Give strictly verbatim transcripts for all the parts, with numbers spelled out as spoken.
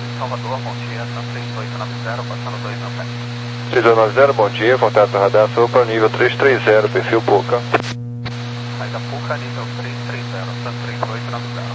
de Salvador, bom dia, três oito nove zero, passando dois mil pés. três oito nove zero, bom dia, contato radar Sopra, nível três três zero, perfil Puca. Saída Puca, nível três três zero, três oito nove zero.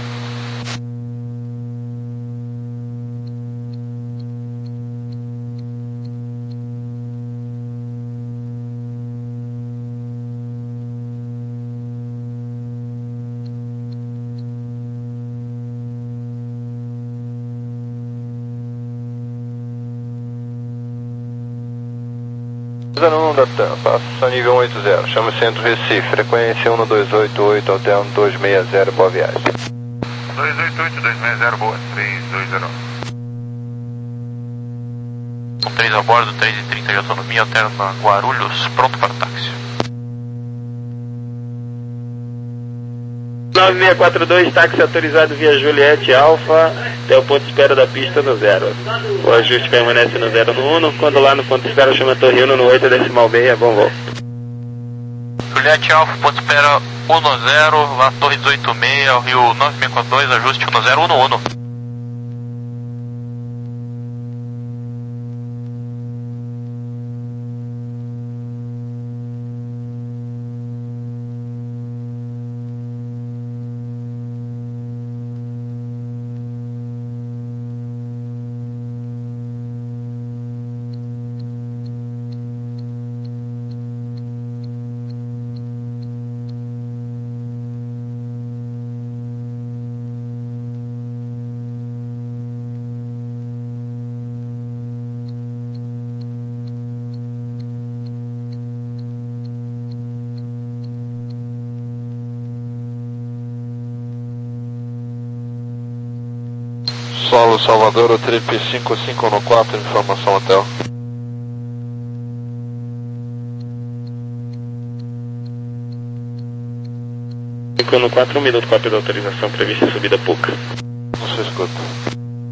zero um da TAM, passa nível um oito zero, chama Centro Recife, frequência um dois oito oito, alterno dois seis zero, boa viagem. dois oito oito, dois seis zero, boa, três dois zero. Com três a bordo, três e trinta de autonomia, alterno na Guarulhos, pronto para o táxi. nove seis quatro dois, táxi autorizado via Juliette Alfa, até o ponto de espera da pista no zero. O ajuste permanece no zero no um, quando lá no ponto de espera chama Torre Uno no oito decimal meia, bom voo. Juliette Alfa, ponto de espera um zero, lá Torre dezoito seis, Rio nove seis quatro dois, ajuste um zero um um. Solo Salvador, o trip cinco cinco um quatro, informação hotel. cinco no quatro, um minuto, cópia da autorização prevista subida Puca. Você escuta.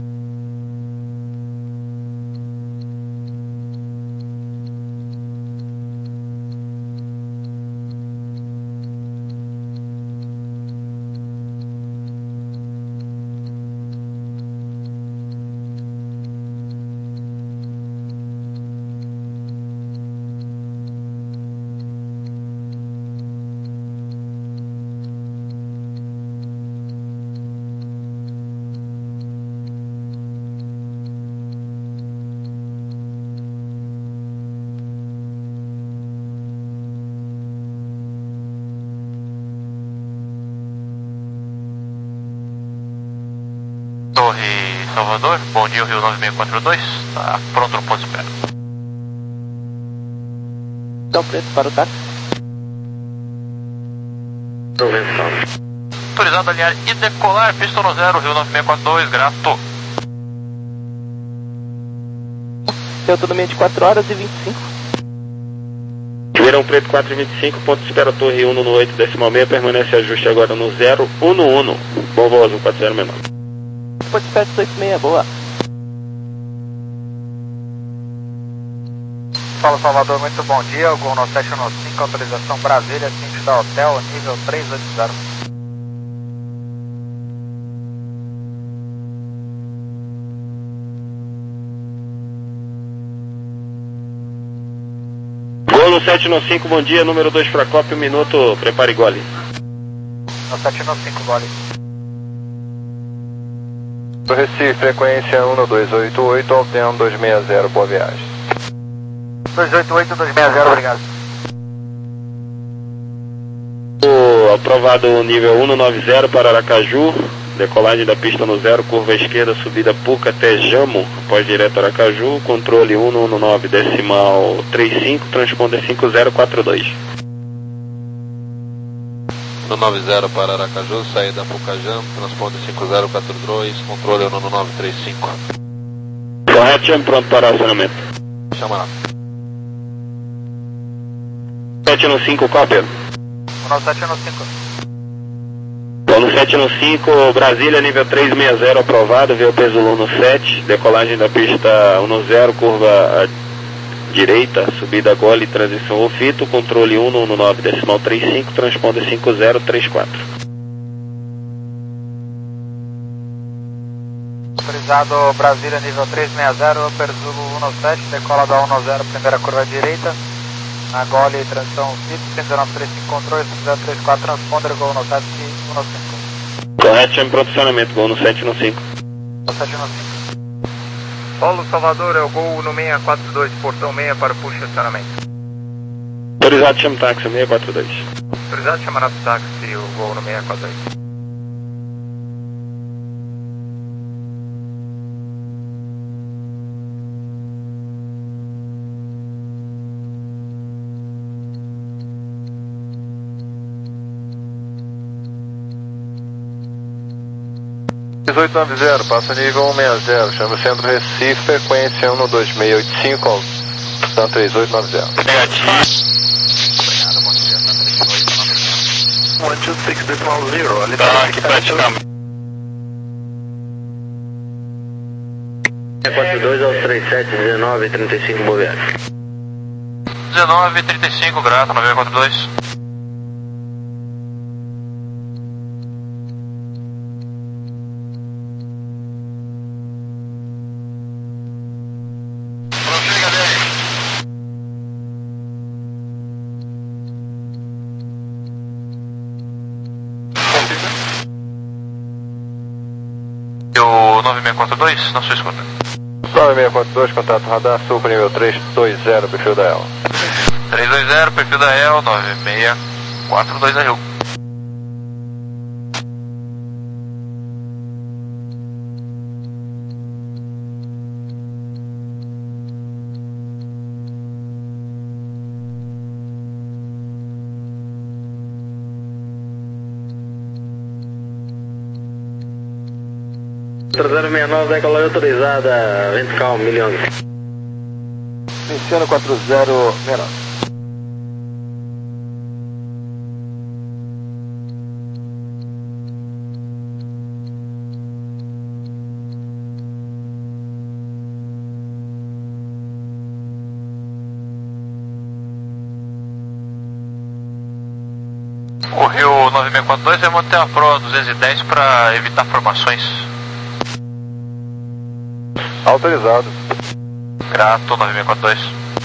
Torre Salvador, bom dia, Rio nove seis quatro dois, está pronto no ponto de espera. Então, preto para o táxi. Autorizado a alinhar e decolar, pista no zero, Rio nove seis quatro dois, grato. Tem autonomia de quatro horas e vinte e cinco. Ribeirão Preto quatro e vinte e cinco, ponto de espera Torre Uno no oito decimal meia, permanece ajuste agora no zero um um. Bom voo, um quatro zero menor. Ponto de espera dezoito seis, boa. Fala Salvador, muito bom dia, o Gol nove sete nove cinco, autorização Brasília, cinco da Hotel, nível três oito zero. Gol no sete nove cinco, bom dia, número dois para cópia, um minuto, prepare gole. nove sete nove cinco, gole. Recife, frequência um dois oito oito, alterno dois seis zero, boa viagem. dois oito oito, dois seis zero, obrigado. O aprovado nível um nove zero para Aracaju, decolagem da pista no zero, curva esquerda, subida Puca até Jamo, após direto Aracaju, controle um um nove decimal trinta e cinco, transponder cinco zero quatro dois. um nove zero para Aracaju, saída Pucajam, transponder cinco zero quatro dois, controle um nove três cinco. Correto, chame pronto para acionamento. Chama lá. sete nove cinco, cópia. nove sete nove cinco. Bom, no sete nove cinco, Brasília, nível três seis zero, aprovado, veio o peso no sete, decolagem da pista um zero, curva direita, subida gole, transição ofito, controle um um nove decimal trinta e cinco, transponder cinco zero três quatro. autorizado Brasília nível três seis zero, Upper Zulu sete, decola da dez, primeira curva à direita, na Gole, transição F I P, cento e dezenove trinta e cinco controle, cento e dezenove trinta e quatro transponder, Gol no sete, cinco. Correto, chame para o acionamento, Gol no sete no cinco. sete no cinco. Paulo Salvador, é o Gol no seis quatro dois, portão seis para push acionamento. Autorizado, chame táxi, seis quatro dois. Autorizado chamar o táxi, o Gol no seis quatro dois. dezoito noventa, passa nível cento e sessenta, chama o centro Recife, frequência um dois seis oito cinco, Alto três oito nove zero. Negativo. Obrigado, bom dia, tá três oito nove zero. um dois seis decimal zero, ali Tá aqui praticamente. quatro dois ao três sete dezenove trinta e cinco, boa viagem. dezenove trinta e cinco, grato, nove quatro dois. O nove seis quatro dois, na sua escuta. nove seis quatro dois, contato radar, sul para nível três dois zero, perfil da E L. três dois zero, perfil da E L, nove seis quatro dois da Rio. zero seis nove, decolar autorizada, vento calmo, milhões. Iniciando quatro zero seis nove. O Rio nove seis quatro dois vai manter a Pro duzentos e dez para evitar formações. Autorizado. Grato, nove seis quatro dois.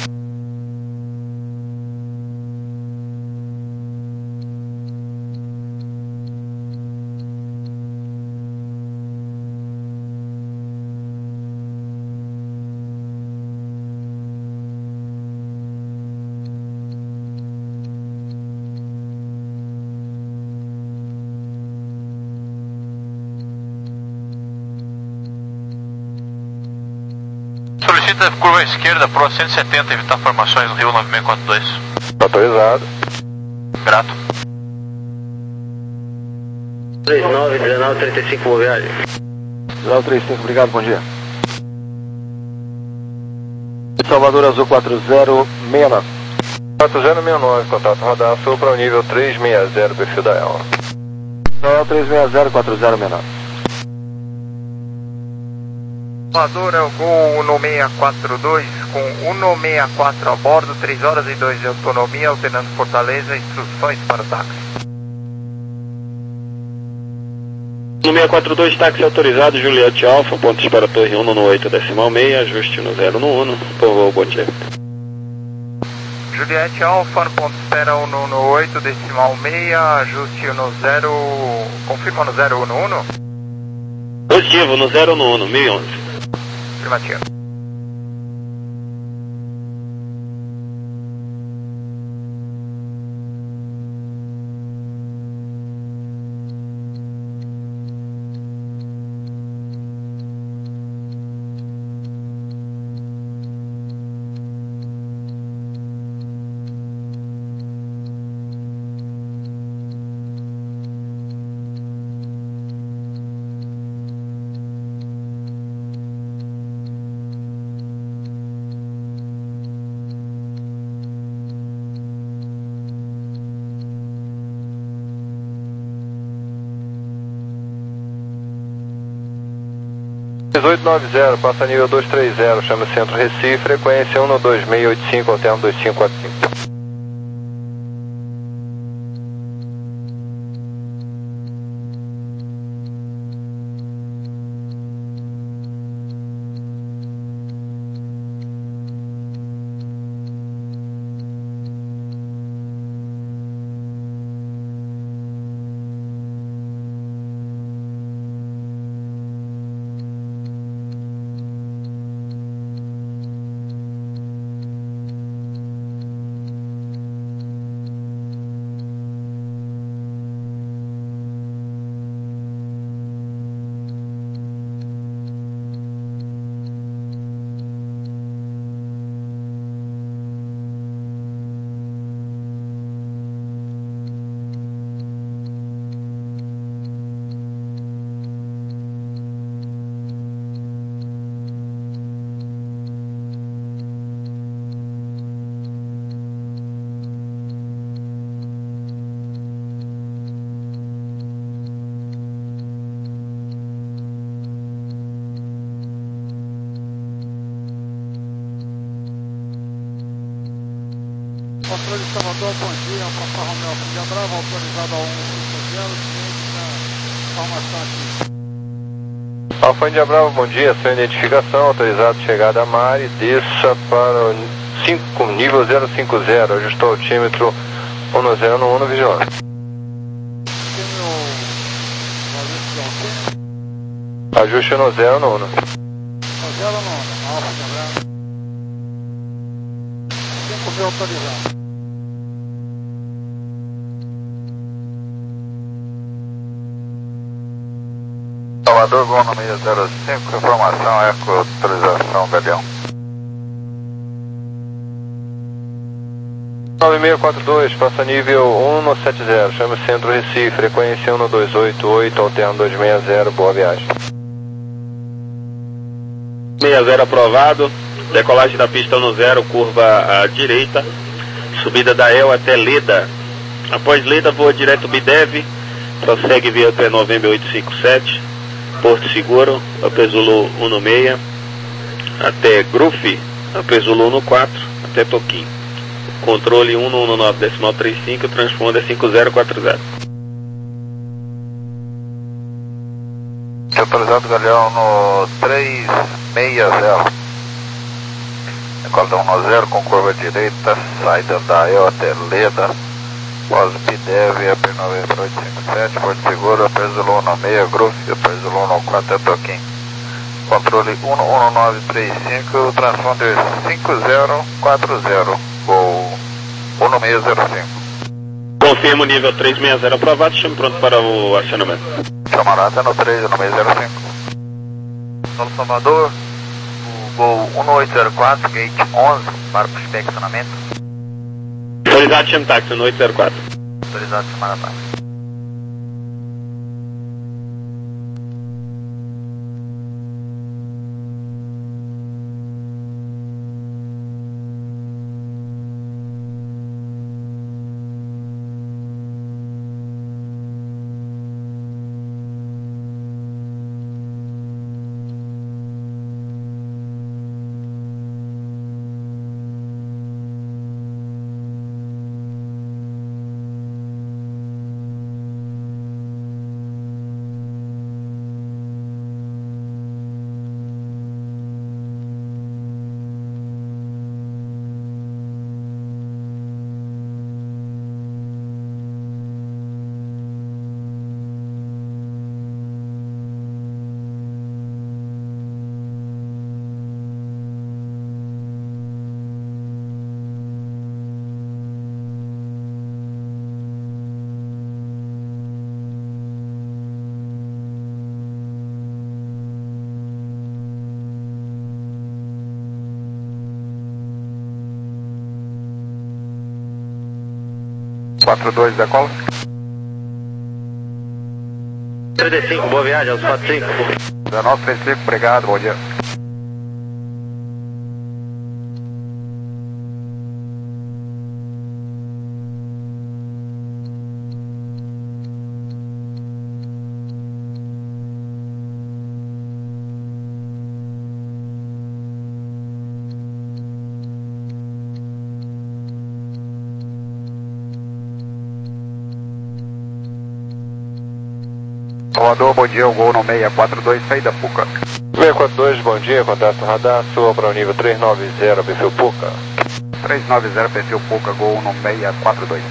Solicita curva esquerda, Pro cento e setenta, evitar formações no Rio nove seis quatro dois. Autorizado. Grato. três nove dezenove trinta e cinco, boa viagem. dezenove trinta e cinco, obrigado, bom dia. Salvador Azul quatro zero seis nove. quatro zero seis nove, contato radar, sul para o nível três seis zero, perfil da E L. Não, três seis zero, quatro zero seis nove. Salvador, é o Gol no seis quatro dois, com cento e sessenta e quatro a bordo, três horas e dois de autonomia, alternando Fortaleza, instruções para o táxi. No seis quatro dois, táxi autorizado, Juliette Alfa, ponto para torre um no oito decimal seis, ajuste no zero no um, por favor, bom dia. Juliette Alfa, ponto espera um no oito decimal seis, ajuste no zero, confirma no zero um no um? Positivo, no zero no um, mil e onze. Afirmativo. dezoito noventa, passa nível duzentos e trinta, chama centro Recife, frequência um dois seis oito cinco, alterno dois cinco quatro cinco. Patrulha de Salvador, bom dia, Papa Romeu Fundia Brava, autorizado a cento e cinquenta, ciente da informação aqui. Alfa Índia Brava, bom dia, sua identificação, autorizado chegada a Mari, desça para o cinco, nível zero cinco zero, ajustou o altímetro um zero um um, vigilante. Ajuste no zero no um. zero no um, Alfa Índia Brava. cinco mil autorizado. Salvador, Gol no meio zero cinco, informação Eco, autorização Galeão. nove seis quatro dois, passa nível um sete zero, chama Centro Recife, frequência um dois oito oito, alterno dois seis zero, boa viagem. seis zero aprovado, decolagem da pista um zero, curva à direita, subida da E L até Leda. Após Leda, voa direto Bidev, prossegue via P November oitocentos e cinquenta e sete, Porto Seguro, Apezulo um seis, até Grufe, Apezulo um quatro, até Toquim. Controle um um nove decimal trinta e cinco, transponder cinco zero quatro zero. Autorizado Galeão no três seis zero. Decola um zero com curva direita, saída da E L até Leda. Pós Bidev, A P November oitocentos e cinquenta e sete, Porto Seguro, Apezulo um seis, Grufe, Apezulo um quatro, até Toquim. Controle um um nove três cinco, transponder cinco zero quatro zero, Gol um seis zero cinco. Confirmo nível três seis zero aprovado, chame pronto para o acionamento. Camarada no três um seis zero cinco. Solo Salvador, o Gol um oito zero quatro, gate onze, para o inspecionamento. Autorizado, chame táxi no oito zero quatro. Autorizado, chamada táxi. quatro dois, decola. trinta e cinco, boa viagem, aos quatro cinco. dezenove trinta e cinco, obrigado, bom dia. Salvador, bom dia, o Gol no seis quatro dois, saída Puca. seis quatro dois, bom dia, contato radar, sua para o nível três nove zero, perfil Puca. três nove zero, perfil Puca, Gol no seis quatro dois.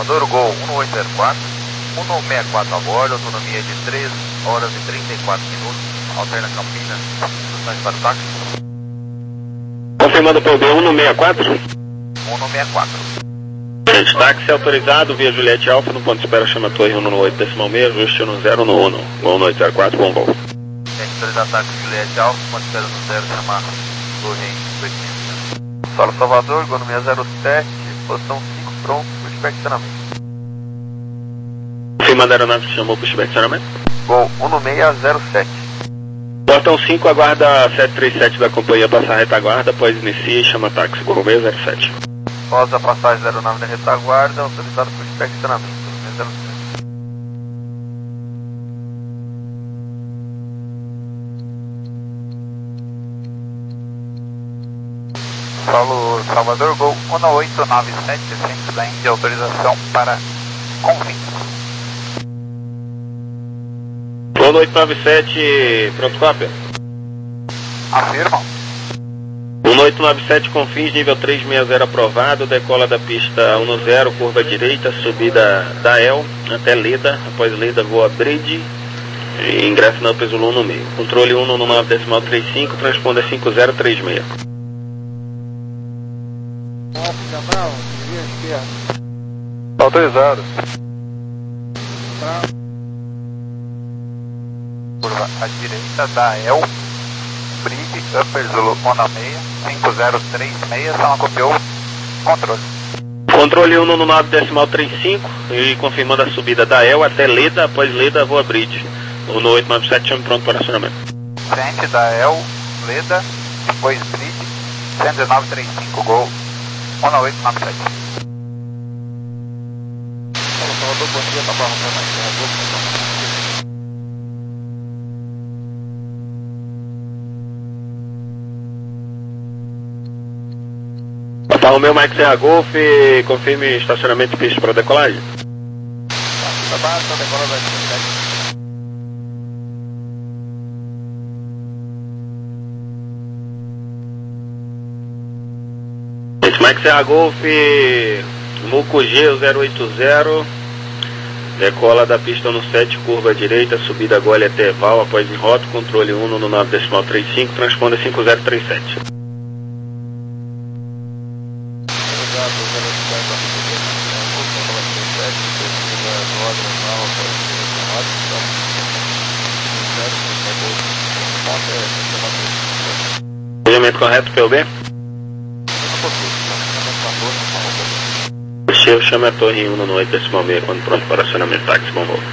Salvador, Gol um oito zero quatro, um seis quatro a bordo, autonomia de três horas e trinta e quatro minutos, alterna Campinas, instruções para o táxi. Confirmando para o B um seis quatro. um seis quatro. Táxi autorizado via Juliette Alfa no ponto de espera chama Torre um no oito decimal seis, ajuste no zero no um, Gol um oito zero quatro, bom voo. Autorizado táxi Juliette Alfa, ponto de espera no zero, chama Torre oito. Solo Salvador, Gol seis zero sete, posição cinco, pronto, pushback estacionamento. Confirmando a aeronave que chamou pushback estacionamento. Gol um seis zero sete. Portão cinco, aguarda sete três sete da companhia passar a retaguarda, após inicia e chama táxi, Gol seis zero sete. Após a passagem da aeronave na retaguarda, autorizado pushback estacionamento, seis zero sete. Solo Salvador, Gol um oito nove sete, centro da Índia, autorização para Confins. um oito nove sete, pronto, cópia. Afirmam. um oito nove sete, Confins, nível três seis zero aprovado, decola da pista um zero, curva direita, subida da E L até Leda, após Leda voa Bridge, e ingresso na Upper Zulu no meio. Controle um no nove decimal trinta e cinco, transponda cinco zero três seis. Cabral, via esquerda. Autorizado. Curva à direita da E L, Bridge, Upper Zulu Onda seis, cinco zero três seis, só copiou, controle. Controle um no nove decimal trinta e cinco, e confirmando a subida da E L até Leda, após Leda voa Bridge. O no oito nove sete, chame pronto para acionamento. Frente da E L, Leda, depois Bridge, cento e dezenove trinta e cinco, Gol um oito nove sete. Salvador, bom dia, tá barrando mais Tá o meu Mike Serra Golf, confirme estacionamento e pista para decolagem. Tá baixo, tá decolando da Mike Serra Golf, Mucugê zero oito zero, decola da pista no sete, curva direita, subida Gole até Val, após em rota, controle um no nove decimal trinta e cinco, transponda cinco zero três sete. Movimento correto, P U B? O cheiro chama a torre um no oito decimal seis, quando pronto para acionamento táxi, bom voo.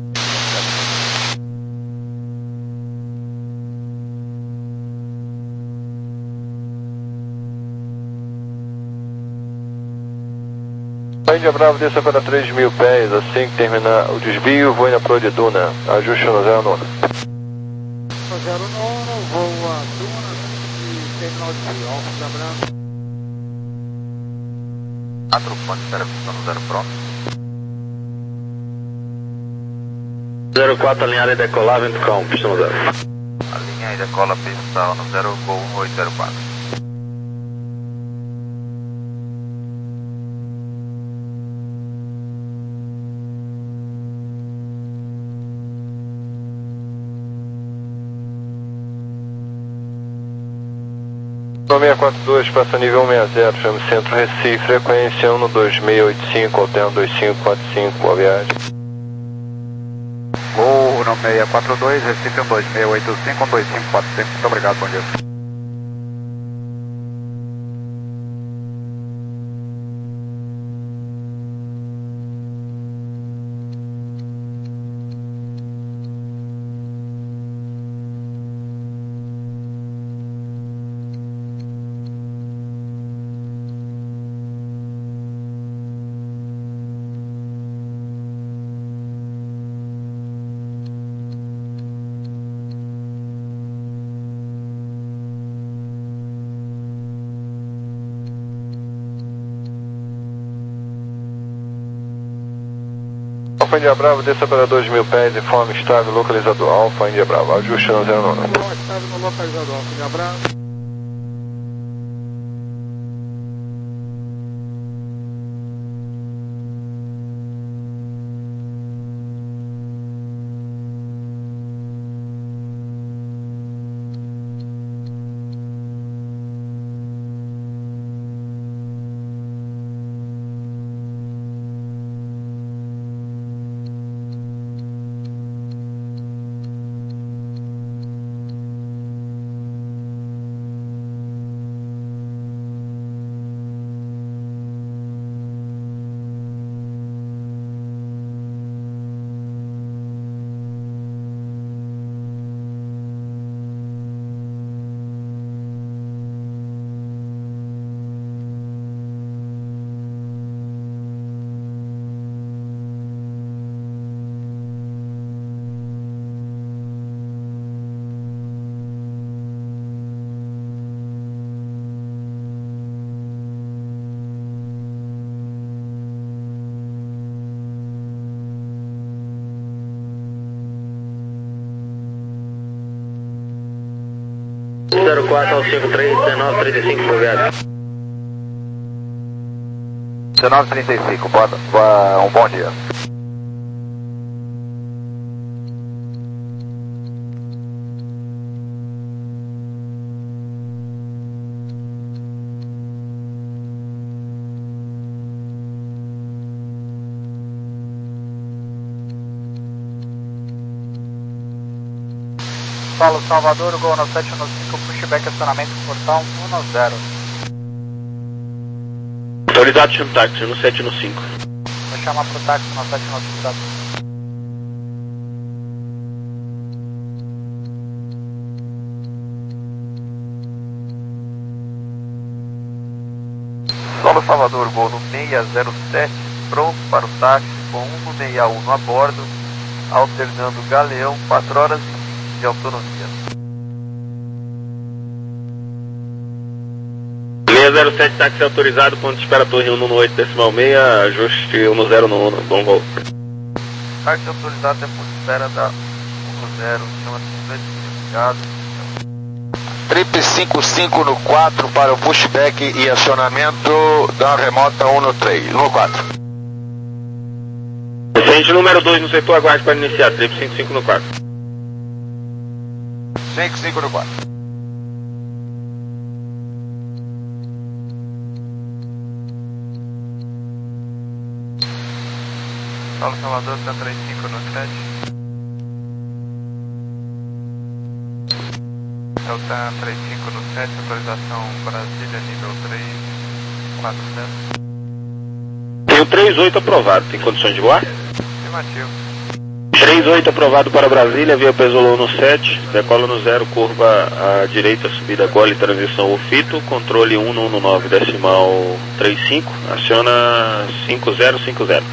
Índia Bravo, desça para três mil pés, assim que terminar o desvio, vou na proa de Duna, ajuste no zero nove. zero nove, voo a Duna e terminal de Alfa da Branca. quatro pontos, espera pista no zero pronto. zero quatro alinhada e decolar, vento calmo, pista no zero. Alinha e decola pista no zero, Gol um oito zero quatro. seis quatro dois, passa nível um seis zero, chame Centro Recife, frequência um dois seis oito cinco, alterno dois cinco quatro cinco, boa viagem. Gol no seis quatro dois, Recife um dois seis oito cinco, um dois cinco quatro cinco, muito obrigado, bom dia. Alfa Índia Bravo, desça para dois mil pés, informe estável, localizador Alfa Índia Bravo, ajuste no zero nove. Estável no localizador, Alfa Índia Bravo. zero quatro ao cinco três, dezenove trinta e cinco, obrigado. dezenove trinta e cinco, boa, boa, um bom dia. Paulo Salvador, Gol no sete no cinco, pushback acionamento portão um no zero. Autorizado, chama táxi no sete no cinco. Vou chamar pro táxi no sete no cinco, tá? Paulo Salvador, Gol no seis zero sete, pronto para o táxi com um no seis um a bordo, alternando Galeão, quatro horas e vinte de autonomia. seis zero sete, táxi autorizado, ponto de espera torre um no oito decimal seis, ajuste um no zero no um, bom voo. Táxi autorizado é ponto de espera da um no zero, chama obrigado. Trip cinco cinco no quatro para o pushback e acionamento da remota um no três, no quatro. Recente número dois no setor, aguarde para iniciar, Trip cinco cinco no quatro. cinco cinco no quatro. Paulo Salvador, T A trinta e cinco no sete. É o T A trinta e cinco no sete, autorização Brasília, nível três, quatro zero. Tem o três oito aprovado, tem condições de voar? Afirmativo. três oito aprovado para Brasília, via Pesolou no sete, decola no zero, curva à direita, subida Gole, transição Ufito, controle um no nove decimal trinta e cinco, aciona cinco zero cinco zero.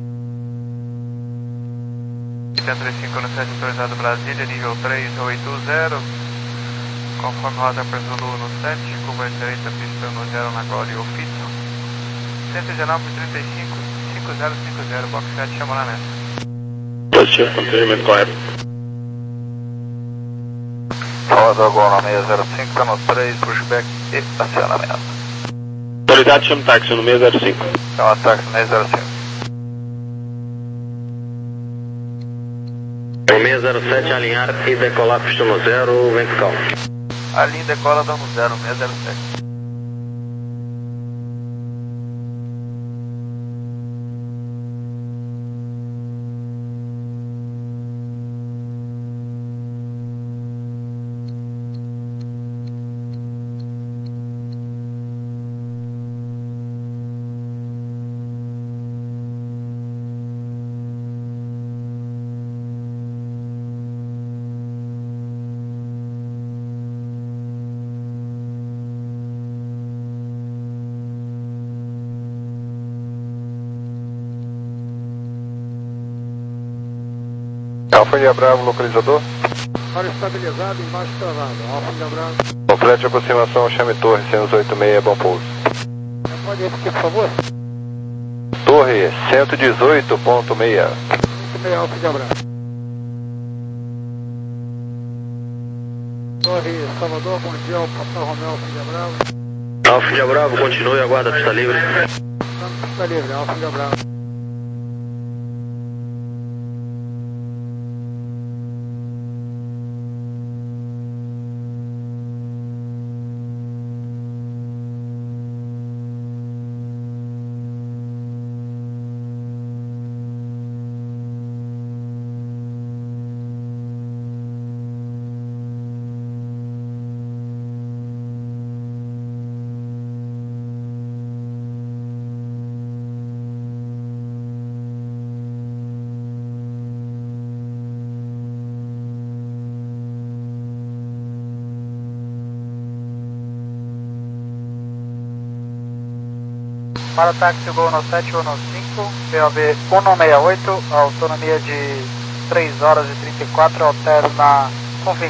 T A trinta e cinco no sete, autorizado Brasília, nível três oito zero, conforme rota Pesolou no sete, curva à direita, pista no zero na Gole Ufito, cento e dezenove trinta e cinco, cinco zero cinco zero, box sete, chama na meta. Positivo, procedimento correto. Salvador, Gol no seis zero cinco, no três, pushback e acionamento. Autoridade, chama táxi no seis zero cinco. Chama táxi no seis zero cinco. O seis zero sete, alinhar e decolar, pista no zero, vem com calma. A linha decola dando zero, seis zero sete. Alfa India Bravo, localizador. Para estabilizado, embaixo travado. Alfa India Bravo. Complete de aproximação, chame Torre cento e oitenta e seis, bom pouso. Pode repetir, por favor? Torre cento e dezoito ponto seis. Muito bem, Alfa India Bravo. Torre Salvador, bom dia, Papa Romeo, Alfa India Bravo. Alfa India Bravo, continue, aguarda, pista livre. Estamos pista livre, Alfa India Bravo. Para o táxi Gol no sete ou no cinco, P O B cento e sessenta e oito, autonomia de três horas e trinta e quatro, alterna com vinte.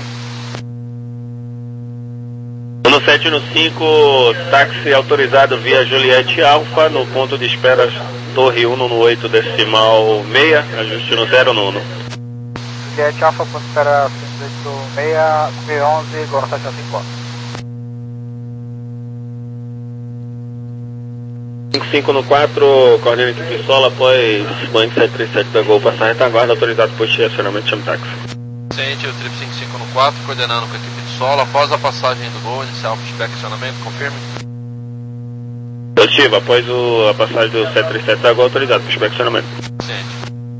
No sete e no cinco, táxi autorizado via Juliette Alfa, no ponto de espera Torre um no oito decimal seis, ajuste no zero no um. Juliette Alfa, ponto de espera cento e oitenta e seis, onze, Gol no sete ou cinco. cinco no quatro, coordena equipe solo após Boeing sete três sete da Gol passar retaguarda, autorizado posto de acionamento, chama táxi. Ciente, o trip cinco cinco no quatro, coordenando com a equipe de solo, após a passagem do Gol, iniciar o pushback acionamento, confirme. Positivo, após o, a passagem do sete três sete da Gol, autorizado pushback acionamento. Ciente.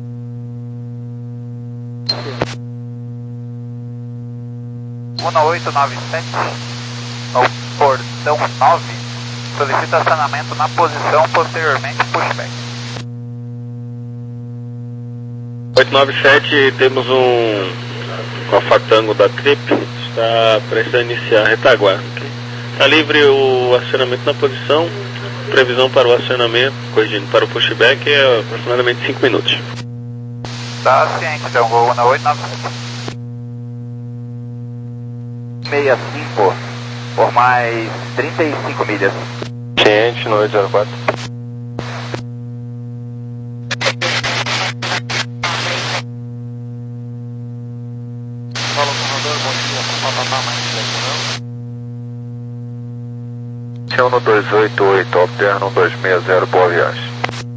um oito nove sete, no portão nove, solicita acionamento na posição, posteriormente pushback. oito nove sete, temos um Alpha-Tango da Trip, está prestes a iniciar a retaguarda. Está livre o acionamento na posição, previsão para o acionamento, corrigindo para o pushback é aproximadamente cinco minutos. Tá ciente, então, Gol um oito nove sete. sessenta e cinco por mais trinta e cinco milhas. Ciente, no oito zero quatro. Fala, operador, bom dia, Papapá, mais direto, não? um dois oito oito, alterno um dois seis zero, boa viagem.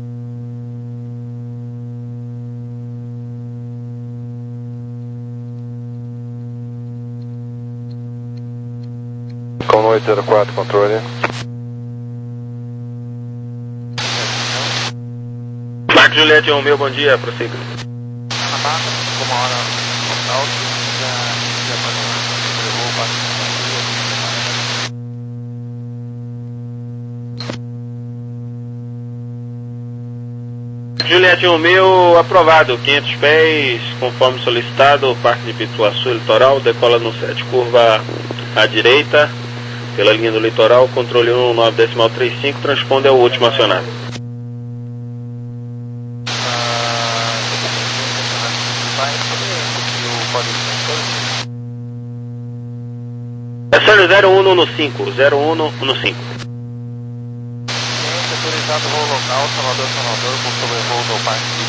Com oito zero quatro, controle. Marco Juliette um meu, bom dia, prossiga. Como a hora local, já já levou o passo. Juliette um meu, aprovado, quinhentos pés, conforme solicitado, Parque de Pituaçu, litoral, decola no sete, curva à direita, pela linha do litoral, controle um nove decimal trinta e cinco, transponde ao último acionado. É só zero um no cinco, zero um no cinco. Autorizado voo local, Salvador, Salvador, com sobrevoo do Parque de